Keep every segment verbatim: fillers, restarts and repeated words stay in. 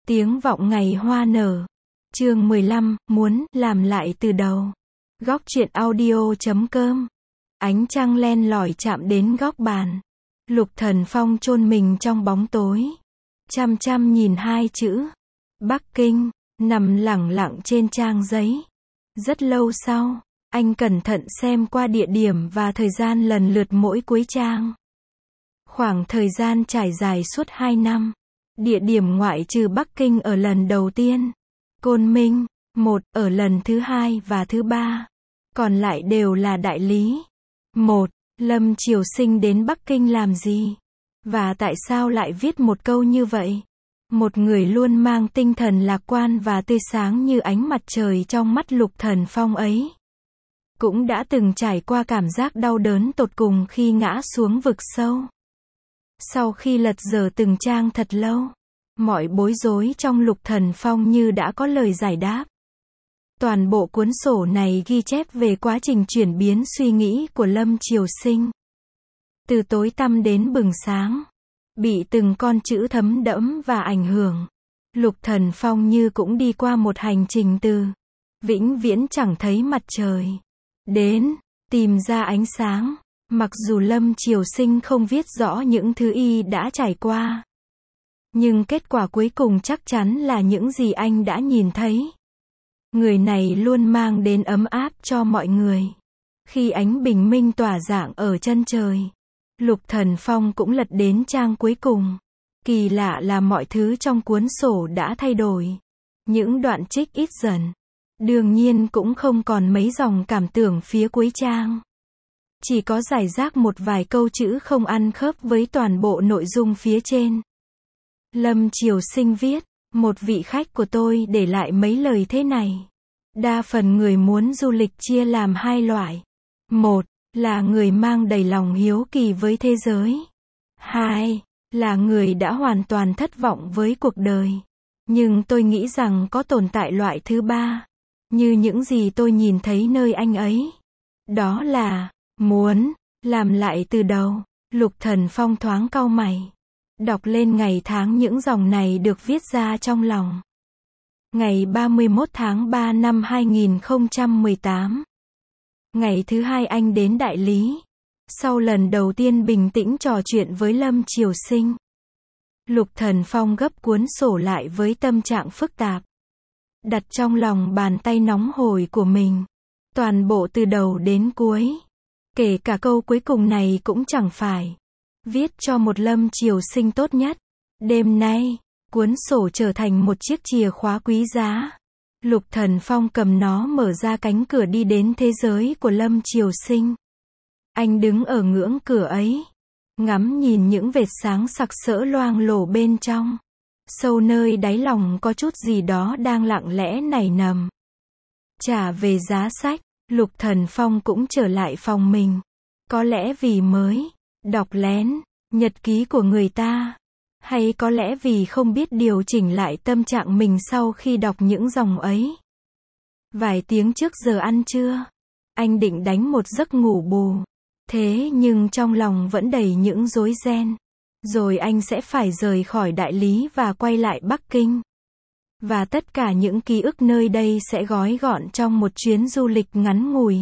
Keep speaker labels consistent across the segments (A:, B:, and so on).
A: Tiếng vọng ngày hoa nở. Chương mười lăm, muốn làm lại từ đầu. Góc truyện audio chấm com. Ánh trăng len lỏi chạm đến góc bàn. Lục Thần Phong chôn mình trong bóng tối, chăm chăm nhìn hai chữ Bắc Kinh nằm lẳng lặng trên trang giấy. Rất lâu sau, anh cẩn thận xem qua địa điểm và thời gian lần lượt mỗi cuối trang. Khoảng thời gian trải dài suốt hai năm. Địa điểm ngoại trừ Bắc Kinh ở lần đầu tiên, Côn Minh, một, ở lần thứ hai và thứ ba. Còn lại đều là đại lý. Một, Lâm Triều Sinh đến Bắc Kinh làm gì? Và tại sao lại viết một câu như vậy? Một người luôn mang tinh thần lạc quan và tươi sáng như ánh mặt trời trong mắt Lục Thần Phong ấy, cũng đã từng trải qua cảm giác đau đớn tột cùng khi ngã xuống vực sâu. Sau khi lật dở từng trang thật lâu, mọi bối rối trong Lục Thần Phong như đã có lời giải đáp. Toàn bộ cuốn sổ này ghi chép về quá trình chuyển biến suy nghĩ của Lâm Triều Sinh. Từ tối tăm đến bừng sáng, bị từng con chữ thấm đẫm và ảnh hưởng. Lục Thần Phong như cũng đi qua một hành trình từ vĩnh viễn chẳng thấy mặt trời đến tìm ra ánh sáng. Mặc dù Lâm Triều Sinh không viết rõ những thứ y đã trải qua, nhưng kết quả cuối cùng chắc chắn là những gì anh đã nhìn thấy. Người này luôn mang đến ấm áp cho mọi người. Khi ánh bình minh tỏa rạng ở chân trời, Lục Thần Phong cũng lật đến trang cuối cùng. Kỳ lạ là mọi thứ trong cuốn sổ đã thay đổi. Những đoạn trích ít dần. Đương nhiên cũng không còn mấy dòng cảm tưởng phía cuối trang. Chỉ có rải rác một vài câu chữ không ăn khớp với toàn bộ nội dung phía trên. Lâm Triều Sinh viết, một vị khách của tôi để lại mấy lời thế này. Đa phần người muốn du lịch chia làm hai loại. Một, là người mang đầy lòng hiếu kỳ với thế giới. Hai, là người đã hoàn toàn thất vọng với cuộc đời. Nhưng tôi nghĩ rằng có tồn tại loại thứ ba. Như những gì tôi nhìn thấy nơi anh ấy. Đó là muốn làm lại từ đầu. Lục Thần Phong thoáng cau mày. Đọc lên ngày tháng những dòng này được viết ra trong lòng. Ngày ba mươi mốt tháng ba năm hai nghìn không trăm mười tám. Ngày thứ hai anh đến đại lý. Sau lần đầu tiên bình tĩnh trò chuyện với Lâm Triều Sinh, Lục Thần Phong gấp cuốn sổ lại với tâm trạng phức tạp. Đặt trong lòng bàn tay nóng hổi của mình. Toàn bộ từ đầu đến cuối. Kể cả câu cuối cùng này cũng chẳng phải viết cho một Lâm Triều Sinh tốt nhất. Đêm nay, cuốn sổ trở thành một chiếc chìa khóa quý giá. Lục Thần Phong cầm nó mở ra cánh cửa đi đến thế giới của Lâm Triều Sinh. Anh đứng ở ngưỡng cửa ấy, ngắm nhìn những vệt sáng sặc sỡ loang lổ bên trong. Sâu nơi đáy lòng có chút gì đó đang lặng lẽ nảy nằm. Trả về giá sách, Lục Thần Phong cũng trở lại phòng mình. Có lẽ vì mới đọc lén nhật ký của người ta, hay có lẽ vì không biết điều chỉnh lại tâm trạng mình sau khi đọc những dòng ấy. Vài tiếng trước giờ ăn trưa, anh định đánh một giấc ngủ bù. Thế nhưng trong lòng vẫn đầy những rối ren. Rồi anh sẽ phải rời khỏi đại lý và quay lại Bắc Kinh. Và tất cả những ký ức nơi đây sẽ gói gọn trong một chuyến du lịch ngắn ngủi.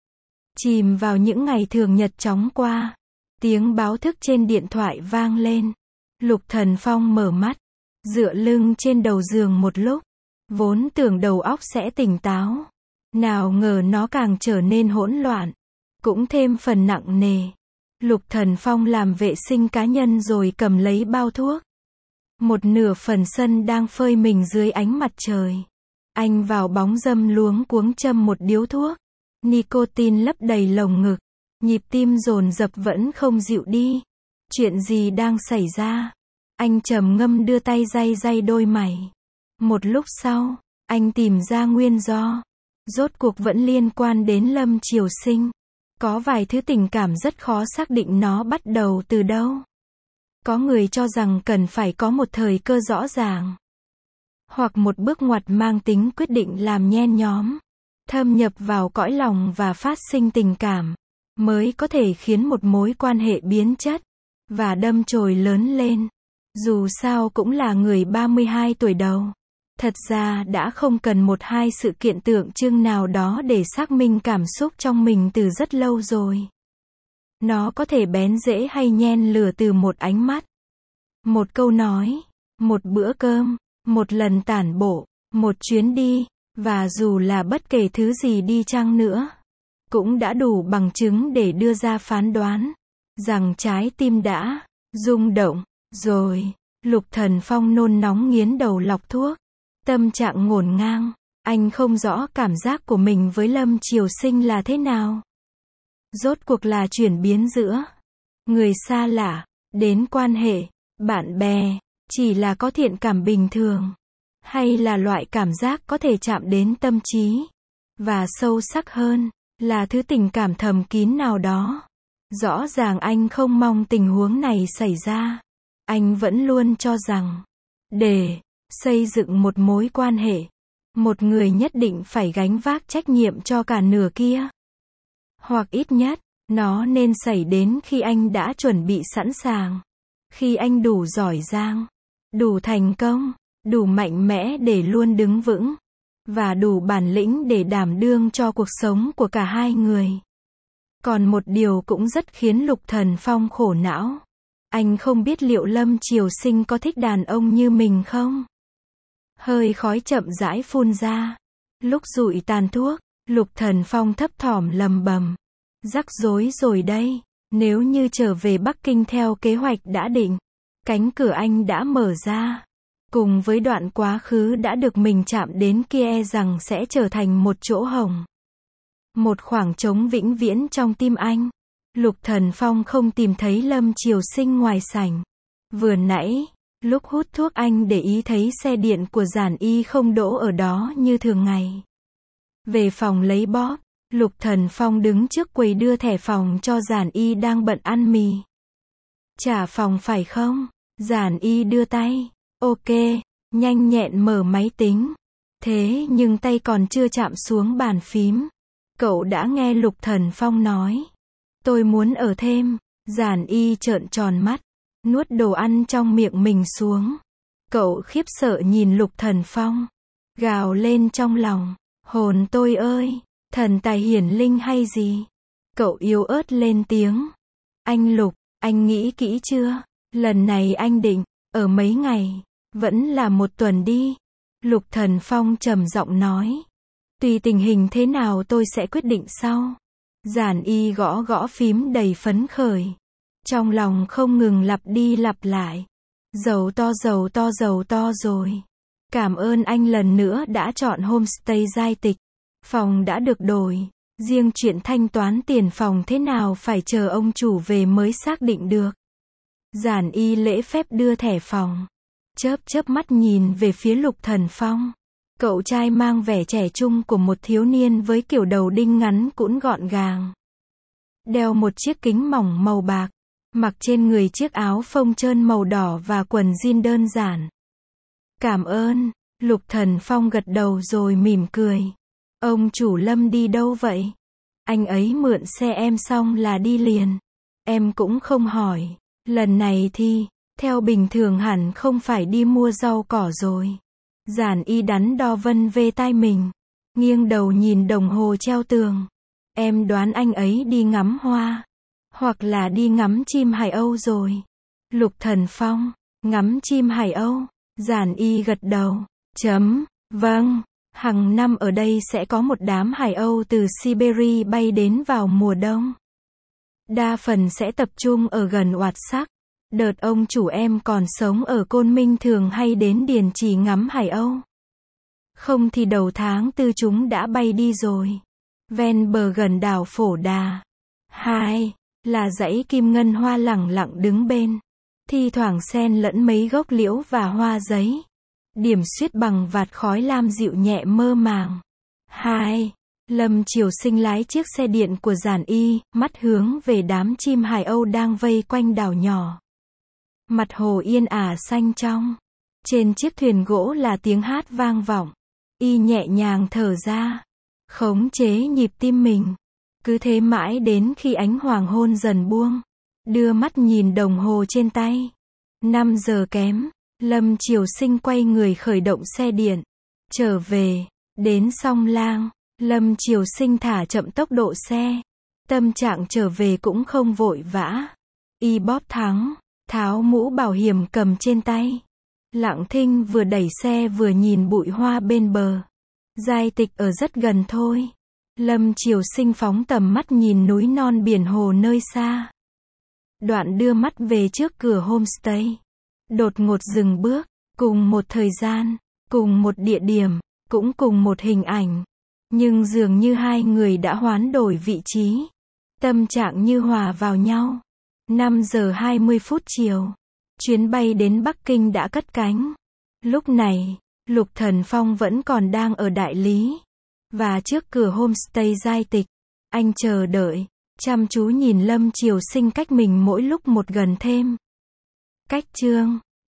A: Chìm vào những ngày thường nhật chóng qua. Tiếng báo thức trên điện thoại vang lên. Lục Thần Phong mở mắt, dựa lưng trên đầu giường một lúc. Vốn tưởng đầu óc sẽ tỉnh táo. Nào ngờ nó càng trở nên hỗn loạn. Cũng thêm phần nặng nề. Lục Thần Phong làm vệ sinh cá nhân rồi cầm lấy bao thuốc. Một nửa phần sân đang phơi mình dưới ánh mặt trời. Anh vào bóng râm luống cuống châm một điếu thuốc. Nicotine lấp đầy lồng ngực. Nhịp tim dồn dập vẫn không dịu đi. Chuyện gì đang xảy ra? Anh trầm ngâm đưa tay day day đôi mày. Một lúc sau, anh tìm ra nguyên do. Rốt cuộc vẫn liên quan đến Lâm Triều Sinh. Có vài thứ tình cảm rất khó xác định nó bắt đầu từ đâu. Có người cho rằng cần phải có một thời cơ rõ ràng. Hoặc một bước ngoặt mang tính quyết định làm nhen nhóm. Thâm nhập vào cõi lòng và phát sinh tình cảm. Mới có thể khiến một mối quan hệ biến chất. Và đâm chồi lớn lên. Dù sao cũng là người ba mươi hai tuổi đầu. Thật ra đã không cần một hai sự kiện tượng trưng nào đó để xác minh cảm xúc trong mình từ rất lâu rồi. Nó có thể bén rễ hay nhen lửa từ một ánh mắt, một câu nói, một bữa cơm, một lần tản bộ, một chuyến đi, và dù là bất kể thứ gì đi chăng nữa, cũng đã đủ bằng chứng để đưa ra phán đoán rằng trái tim đã rung động rồi. Lục Thần Phong nôn nóng nghiến đầu lọc thuốc, tâm trạng ngổn ngang. Anh không rõ cảm giác của mình với Lâm Triều Sinh là thế nào. Rốt cuộc là chuyển biến giữa người xa lạ đến quan hệ bạn bè, chỉ là có thiện cảm bình thường, hay là loại cảm giác có thể chạm đến tâm trí, và sâu sắc hơn, là thứ tình cảm thầm kín nào đó. Rõ ràng anh không mong tình huống này xảy ra. Anh vẫn luôn cho rằng, để xây dựng một mối quan hệ, một người nhất định phải gánh vác trách nhiệm cho cả nửa kia. Hoặc ít nhất, nó nên xảy đến khi anh đã chuẩn bị sẵn sàng. Khi anh đủ giỏi giang, đủ thành công, đủ mạnh mẽ để luôn đứng vững, và đủ bản lĩnh để đảm đương cho cuộc sống của cả hai người. Còn một điều cũng rất khiến Lục Thần Phong khổ não. Anh không biết liệu Lâm Triều Sinh có thích đàn ông như mình không? Hơi khói chậm rãi phun ra. Lúc dụi tàn thuốc, Lục Thần Phong thấp thỏm lầm bầm. Rắc rối rồi đây. Nếu như trở về Bắc Kinh theo kế hoạch đã định, cánh cửa anh đã mở ra. Cùng với đoạn quá khứ đã được mình chạm đến kia e rằng sẽ trở thành một chỗ hổng. Một khoảng trống vĩnh viễn trong tim anh. Lục Thần Phong không tìm thấy Lâm Triều Sinh ngoài sảnh. Vừa nãy, lúc hút thuốc anh để ý thấy xe điện của Giản Y không đỗ ở đó như thường ngày. Về phòng lấy bóp, Lục Thần Phong đứng trước quầy đưa thẻ phòng cho Giản Y đang bận ăn mì. Trả phòng phải không? Giản Y đưa tay. Ok, nhanh nhẹn mở máy tính. Thế nhưng tay còn chưa chạm xuống bàn phím. Cậu đã nghe Lục Thần Phong nói. Tôi muốn ở thêm. Giản Y trợn tròn mắt, nuốt đồ ăn trong miệng mình xuống. Cậu khiếp sợ nhìn Lục Thần Phong, gào lên trong lòng. Hồn tôi ơi, thần tài hiển linh hay gì? Cậu yếu ớt lên tiếng. Anh Lục, anh nghĩ kỹ chưa? Lần này anh định, ở mấy ngày, vẫn là một tuần đi. Lục Thần Phong trầm giọng nói. Tùy tình hình thế nào tôi sẽ quyết định sau. Giản Y gõ gõ phím đầy phấn khởi. Trong lòng không ngừng lặp đi lặp lại. Giàu to giàu to giàu to rồi. Cảm ơn anh lần nữa đã chọn homestay Giai Tịch. Phòng đã được đổi. Riêng chuyện thanh toán tiền phòng thế nào phải chờ ông chủ về mới xác định được. Giản Y lễ phép đưa thẻ phòng. Chớp chớp mắt nhìn về phía Lục Thần Phong. Cậu trai mang vẻ trẻ trung của một thiếu niên với kiểu đầu đinh ngắn cũn gọn gàng. Đeo một chiếc kính mỏng màu bạc. Mặc trên người chiếc áo phông trơn màu đỏ và quần jean đơn giản. Cảm ơn. Lục Thần Phong gật đầu rồi mỉm cười. Ông chủ Lâm đi đâu vậy? Anh ấy mượn xe em xong là đi liền. Em cũng không hỏi. Lần này thì, theo bình thường hẳn không phải đi mua rau cỏ rồi. Giản Y đắn đo vân về tai mình. Nghiêng đầu nhìn đồng hồ treo tường. Em đoán anh ấy đi ngắm hoa. Hoặc là đi ngắm chim Hải Âu rồi. Lục Thần Phong, ngắm chim Hải Âu. Giản Y gật đầu. Chấm, vâng. Hàng năm ở đây sẽ có một đám Hải Âu từ Siberia bay đến vào mùa đông. Đa phần sẽ tập trung ở gần Oạt Sắc. Đợt ông chủ em còn sống ở Côn Minh thường hay đến Điền Trì ngắm Hải Âu. Không thì đầu tháng tư chúng đã bay đi rồi. Ven bờ gần đảo Phổ Đà. Hai, là dãy kim ngân hoa lẳng lặng đứng bên. Thi thoảng xen lẫn mấy gốc liễu và hoa giấy. Điểm xuyết bằng vạt khói lam dịu nhẹ mơ màng. Hai, Lâm Triều Sinh lái chiếc xe điện của Giản Y, mắt hướng về đám chim Hải Âu đang vây quanh đảo nhỏ. Mặt hồ yên ả xanh trong. Trên chiếc thuyền gỗ là tiếng hát vang vọng. Y nhẹ nhàng thở ra, khống chế nhịp tim mình. Cứ thế mãi đến khi ánh hoàng hôn dần buông. Đưa mắt nhìn đồng hồ trên tay. năm giờ kém, Lâm Triều Sinh quay người khởi động xe điện. Trở về, đến Song Lang, Lâm Triều Sinh thả chậm tốc độ xe. Tâm trạng trở về cũng không vội vã. Y bóp thắng, tháo mũ bảo hiểm cầm trên tay. Lặng thinh vừa đẩy xe vừa nhìn bụi hoa bên bờ. Giai Tịch ở rất gần thôi. Lâm Triều Sinh phóng tầm mắt nhìn núi non biển hồ nơi xa. Đoạn đưa mắt về trước cửa homestay. Đột ngột dừng bước, cùng một thời gian, cùng một địa điểm, cũng cùng một hình ảnh. Nhưng dường như hai người đã hoán đổi vị trí. Tâm trạng như hòa vào nhau. năm giờ hai mươi phút chiều. Chuyến bay đến Bắc Kinh đã cất cánh. Lúc này, Lục Thần Phong vẫn còn đang ở đại lý. Và trước cửa homestay Giai Tịch, anh chờ đợi, chăm chú nhìn Lâm Triều Sinh cách mình mỗi lúc một gần thêm. Cách chương